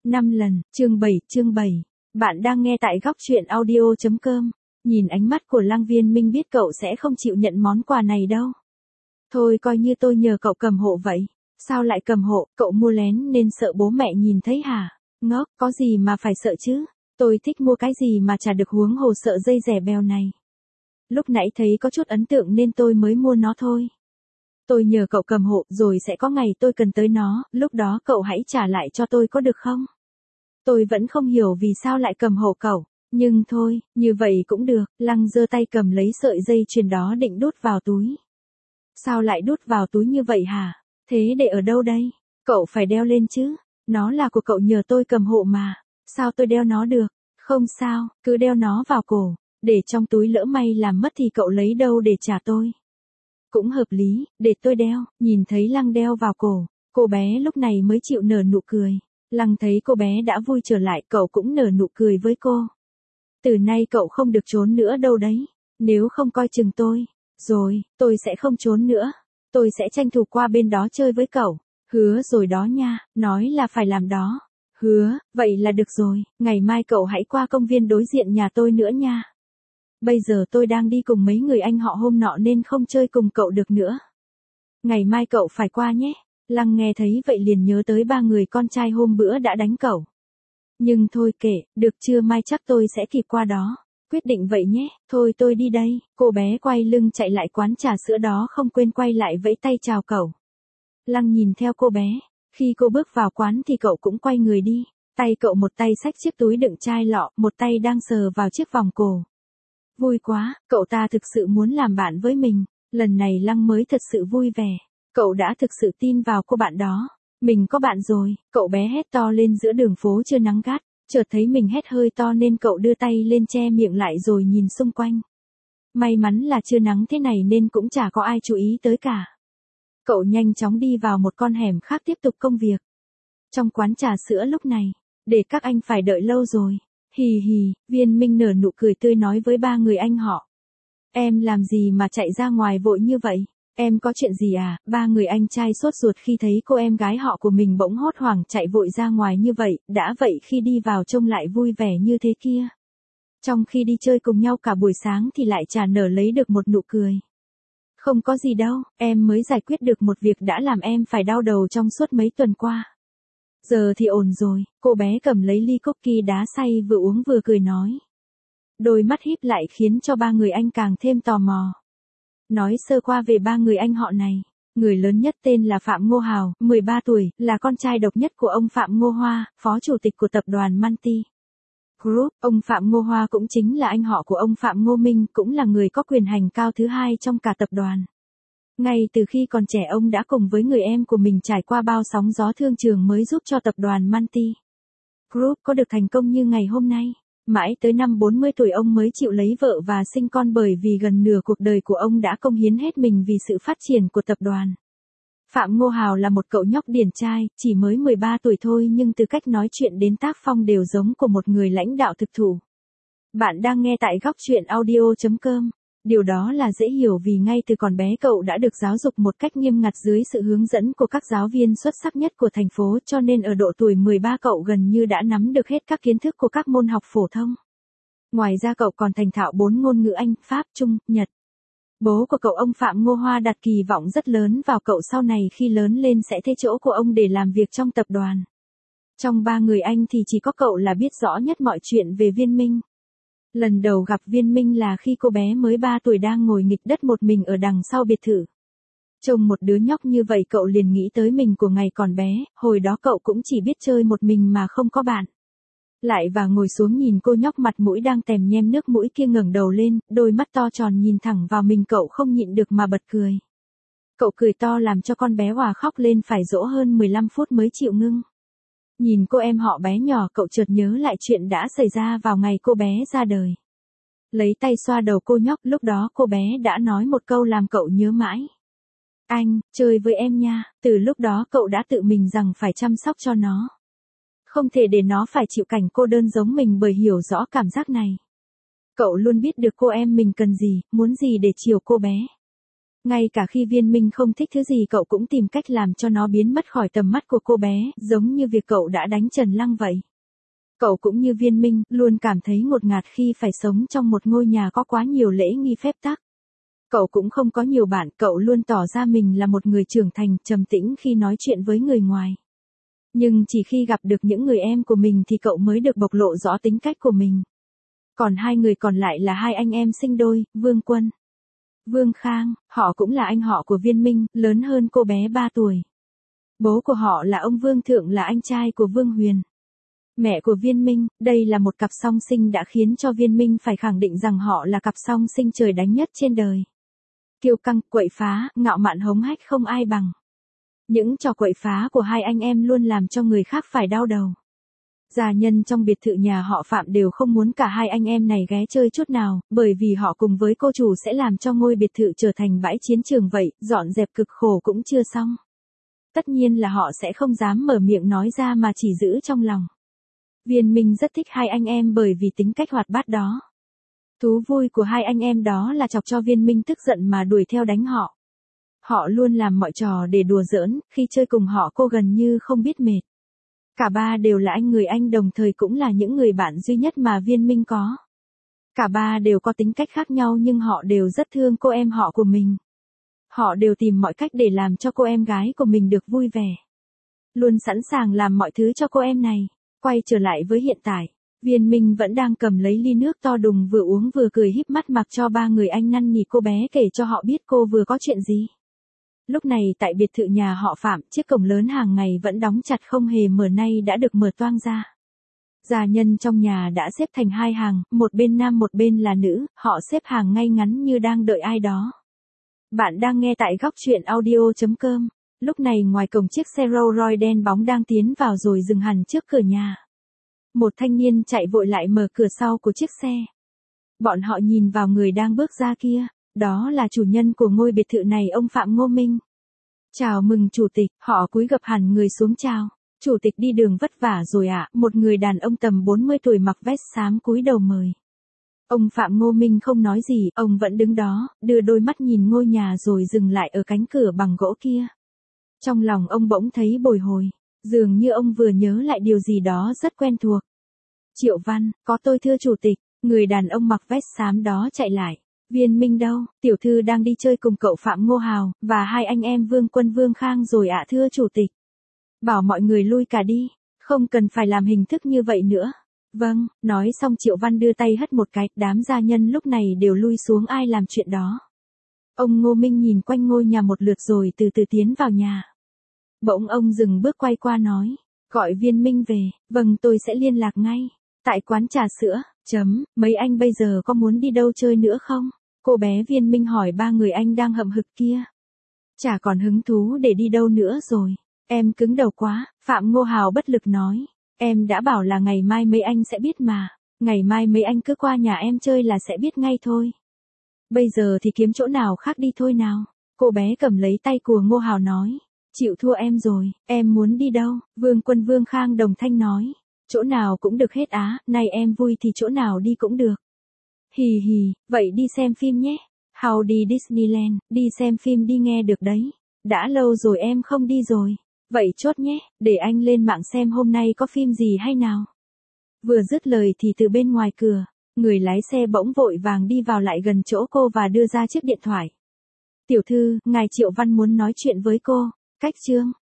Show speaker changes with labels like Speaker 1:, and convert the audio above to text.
Speaker 1: 5 lần, chương 7. Bạn đang nghe tại góc truyện audio.com. Nhìn ánh mắt của Lăng Viên Minh biết cậu sẽ không chịu nhận món quà này đâu. Thôi coi như tôi nhờ cậu cầm hộ vậy. Sao lại cầm hộ, cậu mua lén nên sợ bố mẹ nhìn thấy hả? Ngốc, có gì mà phải sợ chứ? Tôi thích mua cái gì mà chả được, huống hồ sợ dây dẻ bèo này. Lúc nãy thấy có chút ấn tượng nên tôi mới mua nó thôi. Tôi nhờ cậu cầm hộ rồi sẽ có ngày tôi cần tới nó, lúc đó cậu hãy trả lại cho tôi có được không? Tôi vẫn không hiểu vì sao lại cầm hộ cậu, nhưng thôi, như vậy cũng được. Lăng giơ tay cầm lấy sợi dây chuyền đó định đút vào túi. Sao lại đút vào túi như vậy hả? Thế để ở đâu đây? Cậu phải đeo lên chứ, nó là của cậu nhờ tôi cầm hộ mà, sao tôi đeo nó được? Không sao, cứ đeo nó vào cổ, để trong túi lỡ may làm mất thì cậu lấy đâu để trả tôi? Cũng hợp lý, để tôi đeo. Nhìn thấy Lăng đeo vào cổ, cô bé lúc này mới chịu nở nụ cười. Lăng thấy cô bé đã vui trở lại, cậu cũng nở nụ cười với cô. Từ nay cậu không được trốn nữa đâu đấy, nếu không coi chừng tôi. Rồi, tôi sẽ không trốn nữa. Tôi sẽ tranh thủ qua bên đó chơi với cậu. Hứa rồi đó nha, nói là phải làm đó. Hứa, vậy là được rồi, ngày mai cậu hãy qua công viên đối diện nhà tôi nữa nha. Bây giờ tôi đang đi cùng mấy người anh họ hôm nọ nên không chơi cùng cậu được nữa. Ngày mai cậu phải qua nhé. Lăng nghe thấy vậy liền nhớ tới ba người con trai hôm bữa đã đánh cậu. Nhưng thôi kệ, được chưa, mai chắc tôi sẽ kịp qua đó. Quyết định vậy nhé, thôi tôi đi đây. Cô bé quay lưng chạy lại quán trà sữa đó, không quên quay lại vẫy tay chào cậu. Lăng nhìn theo cô bé. Khi cô bước vào quán thì cậu cũng quay người đi. Tay cậu một tay xách chiếc túi đựng chai lọ, một tay đang sờ vào chiếc vòng cổ. Vui quá, cậu ta thực sự muốn làm bạn với mình. Lần này Lăng mới thật sự vui vẻ. Cậu đã thực sự tin vào cô bạn đó. Mình có bạn rồi, cậu bé hét to lên giữa đường phố trưa nắng gắt. Chợt thấy mình hét hơi to nên cậu đưa tay lên che miệng lại rồi nhìn xung quanh. May mắn là trưa nắng thế này nên cũng chả có ai chú ý tới cả. Cậu nhanh chóng đi vào một con hẻm khác tiếp tục công việc. Trong quán trà sữa lúc này, để các anh phải đợi lâu rồi. Hì hì, Viên Minh nở nụ cười tươi nói với ba người anh họ. Em làm gì mà chạy ra ngoài vội như vậy? Em có chuyện gì à? Ba người anh trai sốt ruột khi thấy cô em gái họ của mình bỗng hốt hoảng chạy vội ra ngoài như vậy, đã vậy khi đi vào trông lại vui vẻ như thế kia. Trong khi đi chơi cùng nhau cả buổi sáng thì lại chả nở lấy được một nụ cười. Không có gì đâu, em mới giải quyết được một việc đã làm em phải đau đầu trong suốt mấy tuần qua. Giờ thì ổn rồi, cô bé cầm lấy ly cookie đá xay vừa uống vừa cười nói. Đôi mắt híp lại khiến cho ba người anh càng thêm tò mò. Nói sơ qua về ba người anh họ này. Người lớn nhất tên là Phạm Ngô Hào, 13 tuổi, là con trai độc nhất của ông Phạm Ngô Hoa, phó chủ tịch của tập đoàn Multi Group. Ông Phạm Ngô Hoa cũng chính là anh họ của ông Phạm Ngô Minh, cũng là người có quyền hành cao thứ hai trong cả tập đoàn. Ngay từ khi còn trẻ ông đã cùng với người em của mình trải qua bao sóng gió thương trường mới giúp cho tập đoàn Multi Group có được thành công như ngày hôm nay. Mãi tới năm 40 tuổi ông mới chịu lấy vợ và sinh con, bởi vì gần nửa cuộc đời của ông đã công hiến hết mình vì sự phát triển của tập đoàn. Phạm Ngô Hào là một cậu nhóc điển trai, chỉ mới 13 tuổi thôi nhưng từ cách nói chuyện đến tác phong đều giống của một người lãnh đạo thực thụ. Bạn đang nghe tại góc truyện audio.com. Điều đó là dễ hiểu vì ngay từ còn bé cậu đã được giáo dục một cách nghiêm ngặt dưới sự hướng dẫn của các giáo viên xuất sắc nhất của thành phố, cho nên ở độ tuổi 13 cậu gần như đã nắm được hết các kiến thức của các môn học phổ thông. Ngoài ra cậu còn thành thạo 4 ngôn ngữ Anh, Pháp, Trung, Nhật. Bố của cậu ông Phạm Ngô Hoa đặt kỳ vọng rất lớn vào cậu sau này khi lớn lên sẽ thế chỗ của ông để làm việc trong tập đoàn. Trong ba người anh thì chỉ có cậu là biết rõ nhất mọi chuyện về Viên Minh. Lần đầu gặp Viên Minh là khi cô bé mới 3 tuổi đang ngồi nghịch đất một mình ở đằng sau biệt thự. Trông một đứa nhóc như vậy cậu liền nghĩ tới mình của ngày còn bé, hồi đó cậu cũng chỉ biết chơi một mình mà không có bạn. Lại và ngồi xuống nhìn cô nhóc mặt mũi đang tèm nhem nước mũi kia ngẩng đầu lên, đôi mắt to tròn nhìn thẳng vào mình, cậu không nhịn được mà bật cười. Cậu cười to làm cho con bé Hòa khóc lên phải dỗ hơn 15 phút mới chịu ngưng. Nhìn cô em họ bé nhỏ, cậu chợt nhớ lại chuyện đã xảy ra vào ngày cô bé ra đời. Lấy tay xoa đầu cô nhóc, lúc đó cô bé đã nói một câu làm cậu nhớ mãi. Anh, chơi với em nha. Từ lúc đó cậu đã tự mình rằng phải chăm sóc cho nó. Không thể để nó phải chịu cảnh cô đơn giống mình, bởi hiểu rõ cảm giác này. Cậu luôn biết được cô em mình cần gì, muốn gì để chiều cô bé. Ngay cả khi Viên Minh không thích thứ gì cậu cũng tìm cách làm cho nó biến mất khỏi tầm mắt của cô bé, giống như việc cậu đã đánh Trần Lăng vậy. Cậu cũng như Viên Minh, luôn cảm thấy ngột ngạt khi phải sống trong một ngôi nhà có quá nhiều lễ nghi phép tắc. Cậu cũng không có nhiều bạn, cậu luôn tỏ ra mình là một người trưởng thành, trầm tĩnh khi nói chuyện với người ngoài. Nhưng chỉ khi gặp được những người em của mình thì cậu mới được bộc lộ rõ tính cách của mình. Còn hai người còn lại là hai anh em sinh đôi, Vương Quân, Vương Khang, họ cũng là anh họ của Viên Minh, lớn hơn cô bé 3 tuổi. Bố của họ là ông Vương Thượng, là anh trai của Vương Huyền. Mẹ của Viên Minh, đây là một cặp song sinh đã khiến cho Viên Minh phải khẳng định rằng họ là cặp song sinh trời đánh nhất trên đời. Kiêu căng, quậy phá, ngạo mạn hống hách không ai bằng. Những trò quậy phá của hai anh em luôn làm cho người khác phải đau đầu. Gia nhân trong biệt thự nhà họ Phạm đều không muốn cả hai anh em này ghé chơi chút nào, bởi vì họ cùng với cô chủ sẽ làm cho ngôi biệt thự trở thành bãi chiến trường vậy, dọn dẹp cực khổ cũng chưa xong. Tất nhiên là họ sẽ không dám mở miệng nói ra mà chỉ giữ trong lòng. Viên Minh rất thích hai anh em bởi vì tính cách hoạt bát đó. Thú vui của hai anh em đó là chọc cho Viên Minh tức giận mà đuổi theo đánh họ. Họ luôn làm mọi trò để đùa giỡn, khi chơi cùng họ cô gần như không biết mệt. Cả ba đều là anh người anh, đồng thời cũng là những người bạn duy nhất mà Viên Minh có. Cả ba đều có tính cách khác nhau nhưng họ đều rất thương cô em họ của mình. Họ đều tìm mọi cách để làm cho cô em gái của mình được vui vẻ. Luôn sẵn sàng làm mọi thứ cho cô em này. Quay trở lại với hiện tại, Viên Minh vẫn đang cầm lấy ly nước to đùng, vừa uống vừa cười híp mắt mặc cho ba người anh năn nỉ cô bé kể cho họ biết cô vừa có chuyện gì. Lúc này tại biệt thự nhà họ Phạm, chiếc cổng lớn hàng ngày vẫn đóng chặt không hề mở nay đã được mở toang ra. Gia nhân trong nhà đã xếp thành hai hàng, một bên nam một bên là nữ, họ xếp hàng ngay ngắn như đang đợi ai đó. Bạn đang nghe tại góc truyện audio.com. Lúc này ngoài cổng chiếc xe Rolls Royce đen bóng đang tiến vào rồi dừng hẳn trước cửa nhà. Một thanh niên chạy vội lại mở cửa sau của chiếc xe. Bọn họ nhìn vào người đang bước ra kia, đó là chủ nhân của ngôi biệt thự này, ông Phạm Ngô Minh. Chào mừng chủ tịch, họ cúi gập hẳn người xuống chào. Chủ tịch đi đường vất vả rồi ạ, một người đàn ông tầm 40 tuổi mặc vest xám cúi đầu mời. Ông Phạm Ngô Minh không nói gì, ông vẫn đứng đó, đưa đôi mắt nhìn ngôi nhà rồi dừng lại ở cánh cửa bằng gỗ kia. Trong lòng ông bỗng thấy bồi hồi, dường như ông vừa nhớ lại điều gì đó rất quen thuộc. Triệu Văn, có tôi thưa chủ tịch, người đàn ông mặc vest xám đó chạy lại. Viên Minh đâu, tiểu thư đang đi chơi cùng cậu Phạm Ngô Hào, và hai anh em Vương Quân Vương Khang rồi ạ thưa chủ tịch. Bảo mọi người lui cả đi, không cần phải làm hình thức như vậy nữa. Vâng, nói xong Triệu Văn đưa tay hất một cái, đám gia nhân lúc này đều lui xuống ai làm chuyện đó. Ông Ngô Minh nhìn quanh ngôi nhà một lượt rồi từ từ tiến vào nhà. Bỗng ông dừng bước quay qua nói, gọi Viên Minh về, vâng tôi sẽ liên lạc ngay. Tại quán trà sữa, mấy anh bây giờ có muốn đi đâu chơi nữa không? Cô bé Viên Minh hỏi ba người anh đang hậm hực kia. Chả còn hứng thú để đi đâu nữa rồi. Em cứng đầu quá, Phạm Ngô Hào bất lực nói. Em đã bảo là ngày mai mấy anh sẽ biết mà. Ngày mai mấy anh cứ qua nhà em chơi là sẽ biết ngay thôi. Bây giờ thì kiếm chỗ nào khác đi thôi nào. Cô bé cầm lấy tay của Ngô Hào nói. Chịu thua em rồi, em muốn đi đâu? Vương Quân Vương Khang đồng thanh nói. Chỗ nào cũng được hết á, này em vui thì chỗ nào đi cũng được. Hì hì, vậy đi xem phim nhé. Hào đi Disneyland, đi xem phim đi nghe được đấy. Đã lâu rồi em không đi rồi. Vậy chốt nhé, để anh lên mạng xem hôm nay có phim gì hay nào. Vừa dứt lời thì từ bên ngoài cửa, người lái xe bỗng vội vàng đi vào lại gần chỗ cô và đưa ra chiếc điện thoại. Tiểu thư, ngài Triệu Văn muốn nói chuyện với cô. Cách chương.